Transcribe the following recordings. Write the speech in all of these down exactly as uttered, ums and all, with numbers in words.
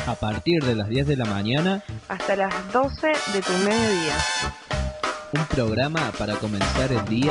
a partir de las diez de la mañana hasta las doce de tu mediodía. Un programa para comenzar el día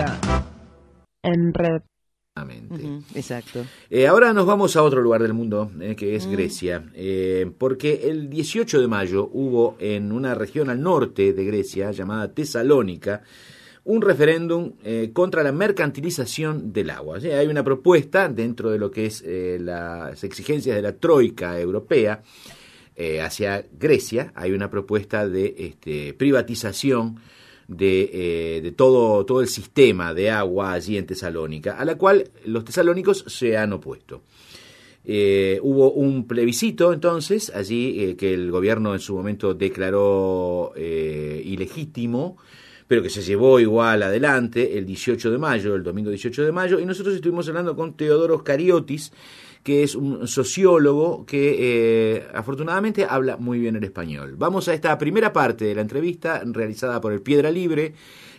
en red. Uh-huh, exacto. Eh, ahora nos vamos a otro lugar del mundo, eh, que es Mm. Grecia, eh, porque el dieciocho de mayo hubo en una región al norte de Grecia, llamada Tesalónica, un referéndum eh, contra la mercantilización del agua. O sea, hay una propuesta dentro de lo que es eh, las exigencias de la Troika europea eh, hacia Grecia, hay una propuesta de este, privatización de, eh, de todo, todo el sistema de agua allí en Tesalónica, a la cual los tesalónicos se han opuesto. Eh, hubo un plebiscito entonces allí eh, que el gobierno en su momento declaró eh, ilegítimo, pero que se llevó igual adelante el dieciocho de mayo, el domingo dieciocho de mayo, y nosotros estuvimos hablando con Teodoros Kariotis, que es un sociólogo que eh, afortunadamente habla muy bien el español. Vamos a esta primera parte de la entrevista realizada por el Piedra Libre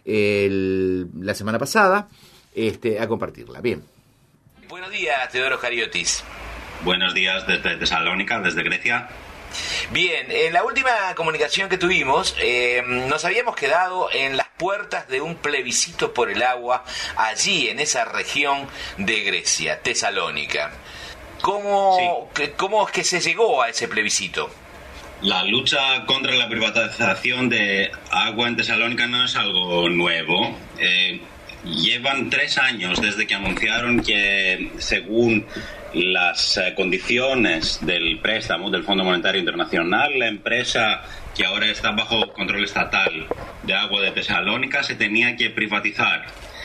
el, la semana pasada, este, a compartirla. Bien. Buenos días, Teodoros Kariotis. Buenos días desde Tesalónica, desde Grecia. Bien, en la última comunicación que tuvimos eh, nos habíamos quedado en las puertas de un plebiscito por el agua allí en esa región de Grecia, Tesalónica. ¿Cómo, sí. ¿Cómo es que se llegó a ese plebiscito? La lucha contra la privatización de agua en Tesalónica no es algo nuevo. Eh, llevan tres años desde que anunciaron que, según las eh, condiciones del préstamo del Fondo Monetario Internacional, la empresa que ahora está bajo control estatal de agua de Tesalónica se tenía que privatizar.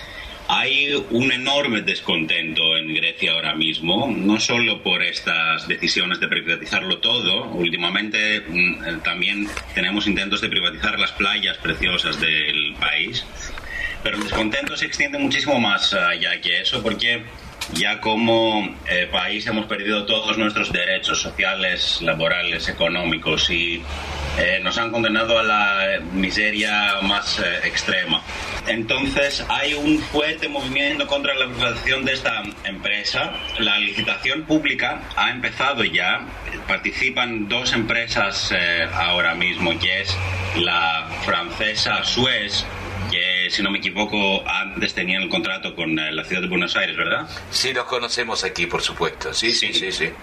Hay un enorme descontento en Grecia ahora mismo, no solo por estas decisiones de privatizarlo todo. Últimamente mm, también tenemos intentos de privatizar las playas preciosas del país, pero el descontento se extiende muchísimo más allá que eso, porque ya como eh, país hemos perdido todos nuestros derechos sociales, laborales, económicos y eh, nos han condenado a la miseria más eh, extrema. Entonces hay un fuerte movimiento contra la privatización de esta empresa. La licitación pública ha empezado ya. Participan dos empresas eh, ahora mismo, que es la francesa Suez, que, si no me equivoco, antes tenían el contrato con eh, la ciudad de Buenos Aires, ¿verdad? Sí, los conocemos aquí, por supuesto. Sí, sí, sí, sí. sí.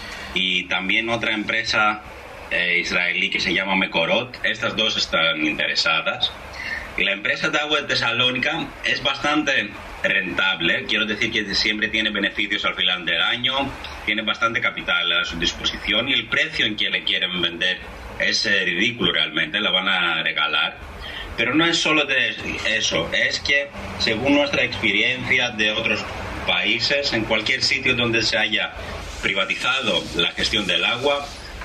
Y también otra empresa eh, israelí que se llama Mekorot. Estas dos están interesadas. Y la empresa de agua de Tesalónica es bastante rentable. Quiero decir que siempre tiene beneficios al final del año, tiene bastante capital a su disposición y el precio en que le quieren vender es eh, ridículo realmente, la van a regalar. Pero no es solo de eso, es que según nuestra experiencia de otros países, en cualquier sitio donde se haya privatizado la gestión del agua,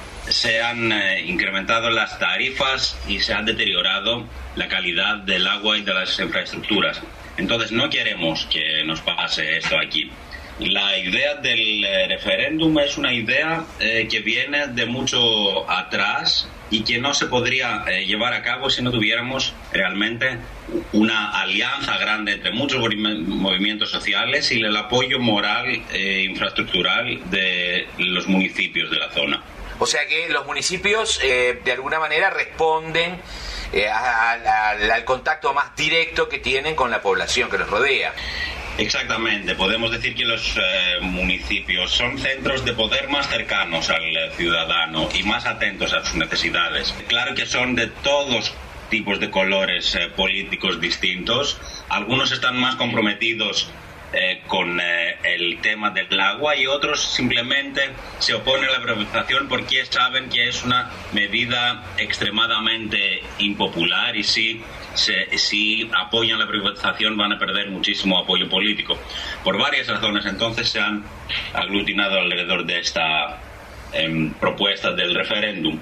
se han eh, incrementado las tarifas y se ha deteriorado la calidad del agua y de las infraestructuras. Entonces no queremos que nos pase esto aquí. La idea del eh, referéndum es una idea eh, que viene de mucho atrás y que no se podría eh, llevar a cabo si no tuviéramos realmente una alianza grande entre muchos movimientos sociales y el apoyo moral e infraestructural de los municipios de la zona. O sea que los municipios eh, de alguna manera responden eh, a, a, al contacto más directo que tienen con la población que los rodea. Exactamente, podemos decir que los eh, municipios son centros de poder más cercanos al eh, ciudadano y más atentos a sus necesidades. Claro que son de todos tipos de colores eh, políticos distintos. Algunos están más comprometidos eh, con eh, el tema del agua y otros simplemente se oponen a la privatización porque saben que es una medida extremadamente impopular y si Se, si apoyan la privatización van a perder muchísimo apoyo político. Por varias razones, entonces, se han aglutinado alrededor de esta eh, propuesta del referéndum.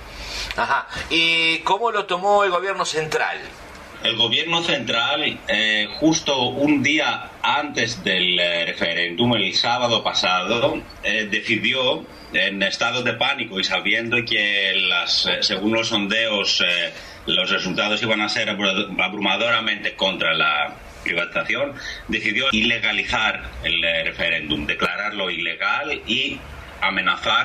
Ajá. ¿Y cómo lo tomó el gobierno central? El gobierno central, eh, justo un día antes del eh, referéndum, el sábado pasado, eh, decidió, en estado de pánico y sabiendo que las, eh, según los sondeos eh, los resultados iban a ser abrumadoramente contra la privatización, decidió ilegalizar el eh, referéndum, declararlo ilegal y amenazar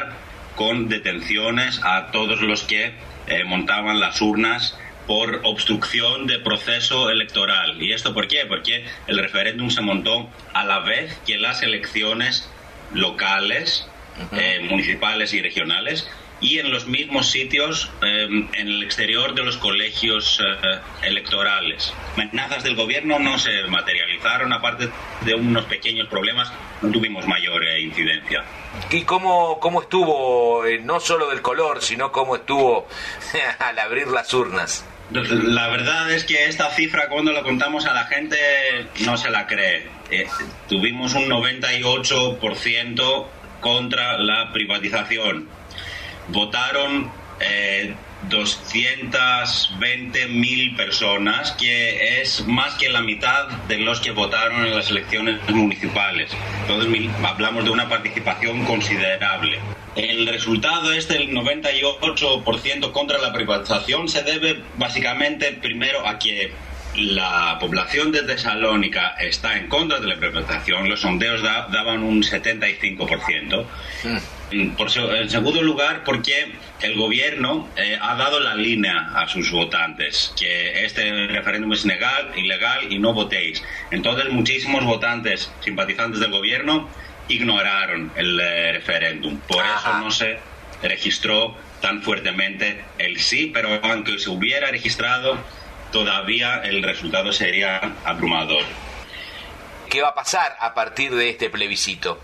con detenciones a todos los que eh, montaban las urnas por obstrucción de proceso electoral. ¿Y esto por qué? Porque el referéndum se montó a la vez que las elecciones locales, uh-huh. eh, municipales y regionales, y en los mismos sitios eh, en el exterior de los colegios eh, electorales. Amenazas del gobierno no se materializaron, aparte de unos pequeños problemas, no tuvimos mayor eh, incidencia. ¿Y cómo, cómo estuvo, eh, no solo del color, sino cómo estuvo al abrir las urnas? La verdad es que esta cifra, cuando la contamos a la gente, no se la cree. Eh, tuvimos un noventa y ocho por ciento contra la privatización. Votaron eh, doscientas veinte mil personas, que es más que la mitad de los que votaron en las elecciones municipales. Entonces hablamos de una participación considerable. El resultado este, el noventa y ocho por ciento contra la privatización, se debe básicamente primero a que la población de Tesalónica está en contra de la privatización. Los sondeos da, daban un setenta y cinco por ciento. Mm. Por, en segundo lugar, porque el gobierno eh, ha dado la línea a sus votantes, que este referéndum es ilegal, ilegal y no votéis. Entonces muchísimos votantes simpatizantes del gobierno ignoraron el eh, referéndum. Por Ajá. eso no se registró tan fuertemente el sí, pero aunque se hubiera registrado, todavía el resultado sería abrumador. ¿Qué va a pasar a partir de este plebiscito?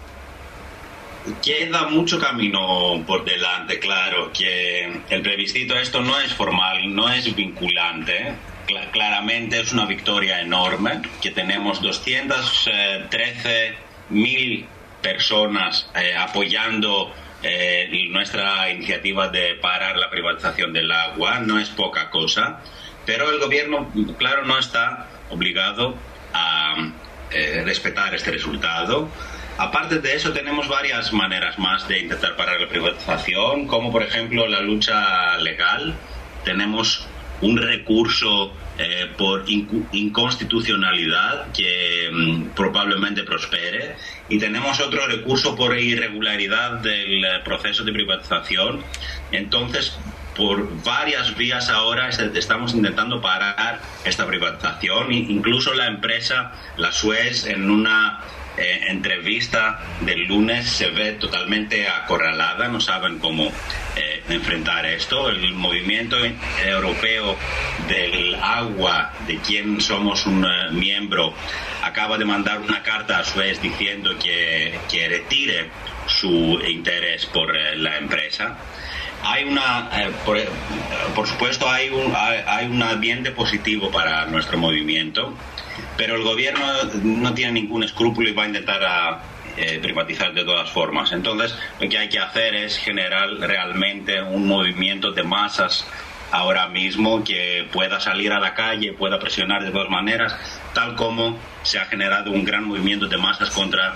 Queda mucho camino por delante, claro, que el plebiscito esto no es formal, no es vinculante. Cl- claramente es una victoria enorme, que tenemos doscientas trece mil personas eh, apoyando eh, nuestra iniciativa de parar la privatización del agua. No es poca cosa. Pero el gobierno, claro, no está obligado a eh, respetar este resultado. Aparte de eso, tenemos varias maneras más de intentar parar la privatización, como por ejemplo la lucha legal. Tenemos un recurso eh, por inc- inconstitucionalidad que mm, probablemente prospere, y tenemos otro recurso por irregularidad del proceso de privatización. Entonces, por varias vías ahora estamos intentando parar esta privatización. Incluso la empresa, la Suez, en una eh, entrevista del lunes se ve totalmente acorralada, no saben cómo eh, enfrentar esto. El movimiento europeo del agua, de quien somos un uh, miembro, acaba de mandar una carta a Suez diciendo que, que retire su interés por eh, la empresa. Hay una, eh, por, eh, por supuesto, hay un, hay, hay un ambiente positivo para nuestro movimiento, pero el gobierno no tiene ningún escrúpulo y va a intentar a, eh, privatizar de todas formas. Entonces, lo que hay que hacer es generar realmente un movimiento de masas ahora mismo que pueda salir a la calle, pueda presionar de todas maneras, tal como se ha generado un gran movimiento de masas contra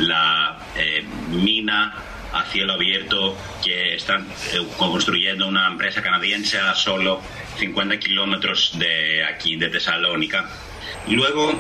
la eh, mina a cielo abierto que están eh, construyendo una empresa canadiense a solo cincuenta kilómetros de aquí, de Tesalónica. Y luego,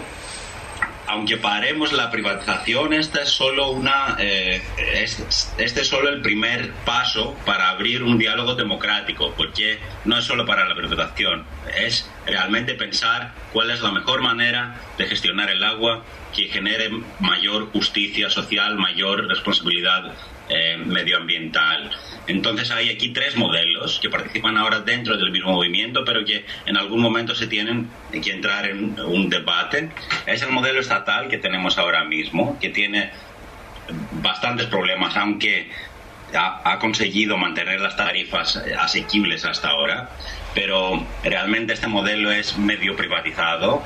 aunque paremos la privatización, esta es solo una, eh, es, este es solo el primer paso para abrir un diálogo democrático, porque no es solo para la privatización, es realmente pensar cuál es la mejor manera de gestionar el agua que genere mayor justicia social, mayor responsabilidad eh, medioambiental. Entonces hay aquí tres modelos que participan ahora dentro del mismo movimiento, pero que en algún momento se tienen que entrar en un debate. Es el modelo estatal que tenemos ahora mismo, que tiene bastantes problemas, aunque ha, ha conseguido mantener las tarifas asequibles hasta ahora, pero realmente este modelo es medio privatizado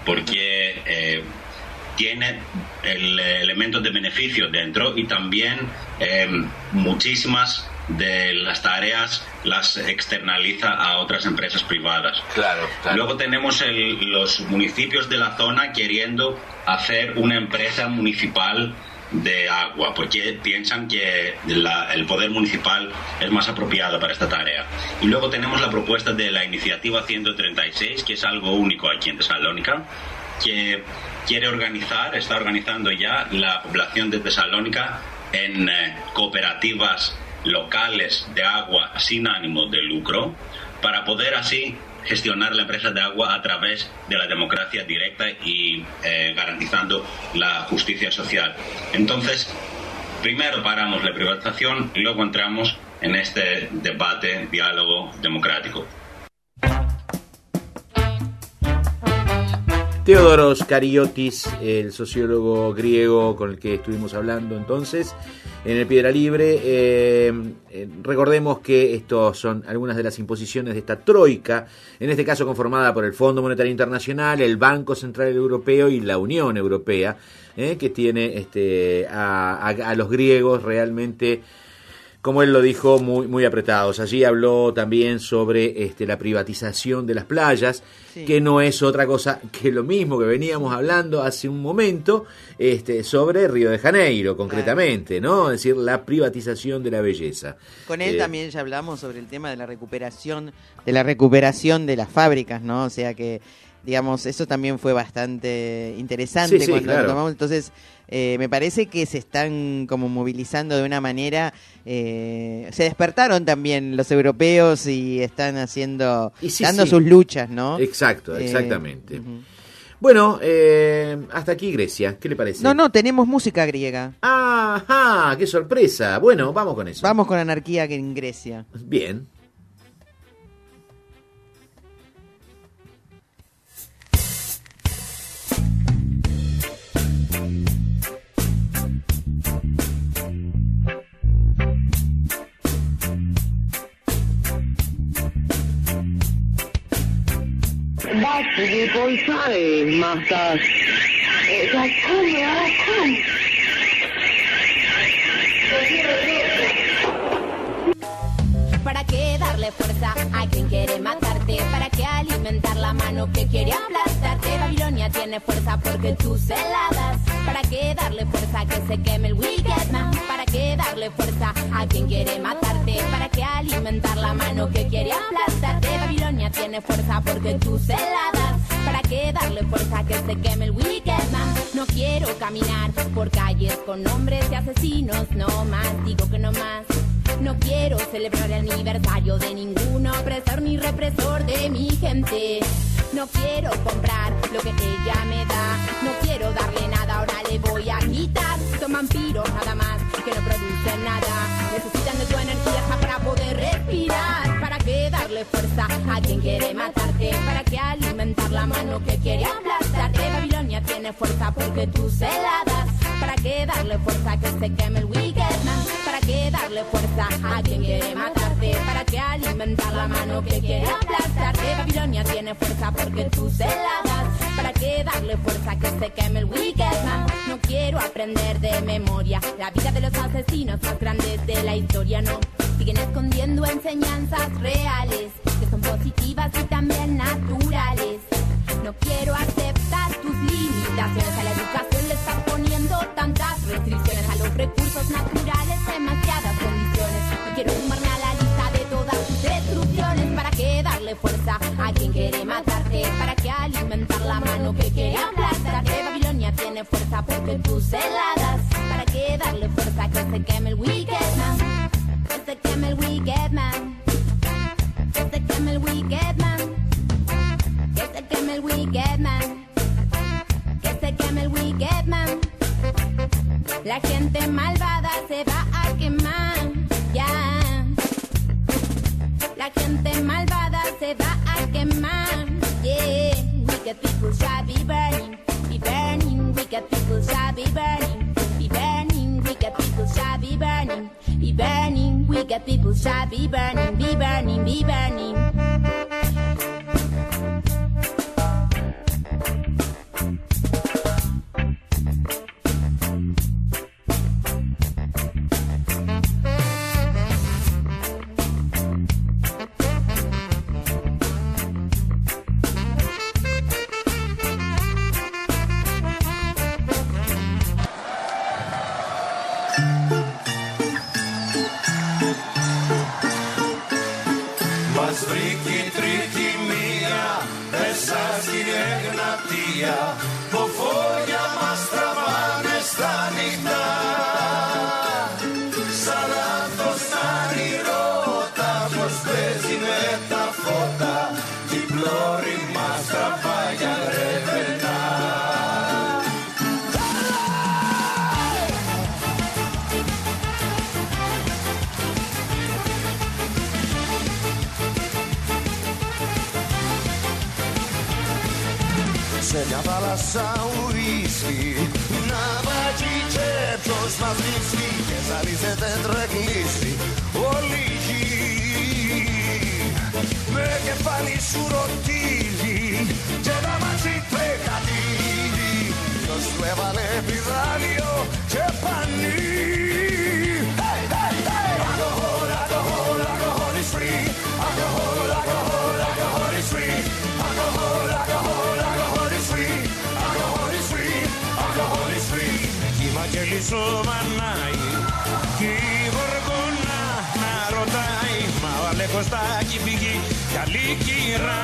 porque eh, tiene el elemento de beneficio dentro, y también eh, muchísimas de las tareas las externaliza a otras empresas privadas. Claro, claro. Luego tenemos el, los municipios de la zona queriendo hacer una empresa municipal de agua, porque piensan que la, el poder municipal es más apropiado para esta tarea. Y luego tenemos la propuesta de la iniciativa ciento treinta y seis, que es algo único aquí en Tesalónica, que quiere organizar, está organizando ya la población de Tesalónica en eh, cooperativas locales de agua sin ánimo de lucro, para poder así gestionar la empresa de agua a través de la democracia directa y eh, garantizando la justicia social. Entonces, primero paramos la privatización y luego entramos en este debate, diálogo democrático. Theodoros Kariotis, el sociólogo griego con el que estuvimos hablando entonces en el Piedra Libre. Eh, eh, recordemos que estos son algunas de las imposiciones de esta troika, en este caso conformada por el Fondo Monetario Internacional, el Banco Central Europeo y la Unión Europea, eh, que tiene este, a, a, a los griegos realmente, como él lo dijo, muy muy apretados. Allí habló también sobre este, la privatización de las playas, sí, que no es otra cosa que lo mismo que veníamos hablando hace un momento este, sobre Río de Janeiro, concretamente, claro, ¿no? Es decir, la privatización de la belleza. Con él eh, también ya hablamos sobre el tema de la recuperación, de la recuperación de las fábricas, ¿no? O sea que, digamos, eso también fue bastante interesante, sí, sí, cuando claro. lo tomamos. Entonces, eh, me parece que se están como movilizando de una manera, eh, se despertaron también los europeos y están haciendo, y sí, dando sí. sus luchas, ¿no? Exacto, Eh, exactamente. uh-huh. Bueno, eh, hasta aquí Grecia, ¿qué le parece? No, no, tenemos música griega. ¡Ajá! ¡Qué sorpresa! Bueno, vamos con eso. Vamos con anarquía en Grecia. Bien. Basta che puoi fare, Marta. Eh, racconta, racconta. ¿Para qué darle fuerza a quien quiere matarte? ¿Para qué alimentar la mano que quiere aplastarte? Babilonia tiene fuerza porque tú se la das. ¿Para qué darle fuerza a que se queme el wicked man? ¿Para qué darle fuerza a quien quiere matarte? ¿Para qué alimentar la mano que quiere aplastarte? Babilonia tiene fuerza porque tú se la das. ¿Para qué darle fuerza a que se queme el wicked man? No quiero caminar por calles con hombres y asesinos, no más, digo que no más. No quiero celebrar el aniversario de ningún opresor ni represor de mi gente. No quiero comprar lo que ella me da. No quiero darle nada, ahora le voy a quitar. Son vampiros nada más que no producen nada. Necesitan de tu energía para poder respirar. ¿Para qué darle fuerza a quien quiere matarte? ¿Para qué alimentar la mano que quiere aplastarte? Babilonia tiene fuerza porque tú se la das. ¿Para qué darle fuerza a que se queme el wicked man? ¿Para qué darle fuerza a quien quiere matarte? ¿Para qué alimentar la mano que quiere aplastarte? Babilonia tiene fuerza porque tú se la das. ¿Para qué darle fuerza a que se queme el wicked man? No quiero aprender de memoria la vida de los asesinos más grandes de la historia, no. Siguen escondiendo enseñanzas reales que son positivas y también naturales. No quiero aceptar tus limitaciones. A la educación le estás poniendo tantas restricciones. A los recursos naturales demasiadas condiciones. No quiero sumarme a la lista de todas tus destrucciones. ¿Para qué darle fuerza a quien quiere matarte? ¿Para qué alimentar la mano que quiere aplastarte? Babilonia tiene fuerza porque tú se la das. ¿Para qué darle fuerza a que se queme el wicked man? Que se queme el wicked man. Que se queme el wicked man. Que se queme el wicked man. Que se queme el wicked man. La gente malvada se va a quemar, ya. Yeah. La gente malvada se va a quemar, yeah. Wicked people shall be burning, be burning. Wicked people shall be burning, be burning. Wicked people shall be burning, be burning. Wicked people shall be burning, be burning, be burning. Más friki μια θάλασσα ουρίστη. Να βαγίτσε ποιος μας βρίσκει και ζαλίζεται τρεκλίστη. Όλη η γη με κεφάλι σου ρωτήλει και τα μάτσι τρεκατήλει. Ποιος του έβαλε πιδάλιο και πανί. Hey, hey, hey! Alcohol, alcohol, alcohol is free. Alcohol, alcohol, alcohol is free. Alcohol, alcohol, alcohol is free. Alcohol is free. Alcohol is free. Κι η Βαγγέλης ο Μανάη κι η Γοργόνα να ρωτάει. Μα ο Αλέκος τα έχει φύγει καλή κυρά.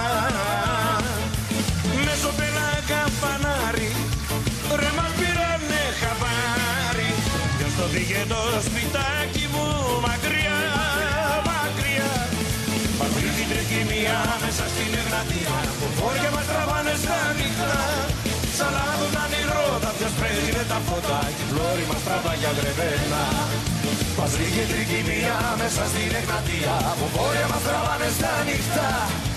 Μέσω πέλακα φανάρι ρε μας πήρανε χαβάρι. Ποιος το πήγε το σπιτάκι μου μακριά, μακριά. Παπλήτη τρεκυμία μέσα στην Εγνατία που φόρια μας τραβάνε στα νυχτά. Σαν λάθος να τη ρώτα ποιος παίζει με τα φώτα κι η φλόρη μας τραβά για γρεβένα. Μας ρίχνει τρικυμία μέσα στην Εγνατία που φόρια μας τραβάνε στα νυχτά.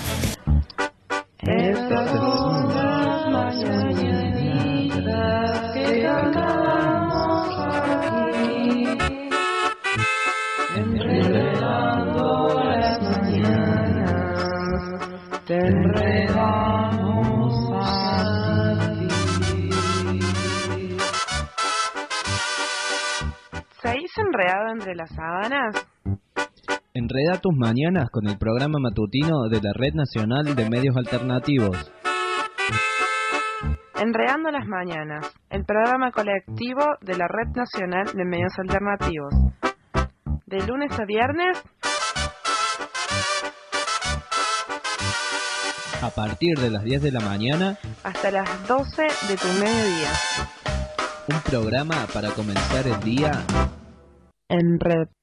Estas son las mañanitas que cantamos aquí, enredando las mañanas, te enredamos a ti. ¿Seguís enredado entre las sábanas? Enreda tus mañanas con el programa matutino de la Red Nacional de Medios Alternativos. Enredando las mañanas, el programa colectivo de la Red Nacional de Medios Alternativos. De lunes a viernes, A partir de las diez de la mañana, hasta las doce de tu mediodía. un programa para comenzar el día En red.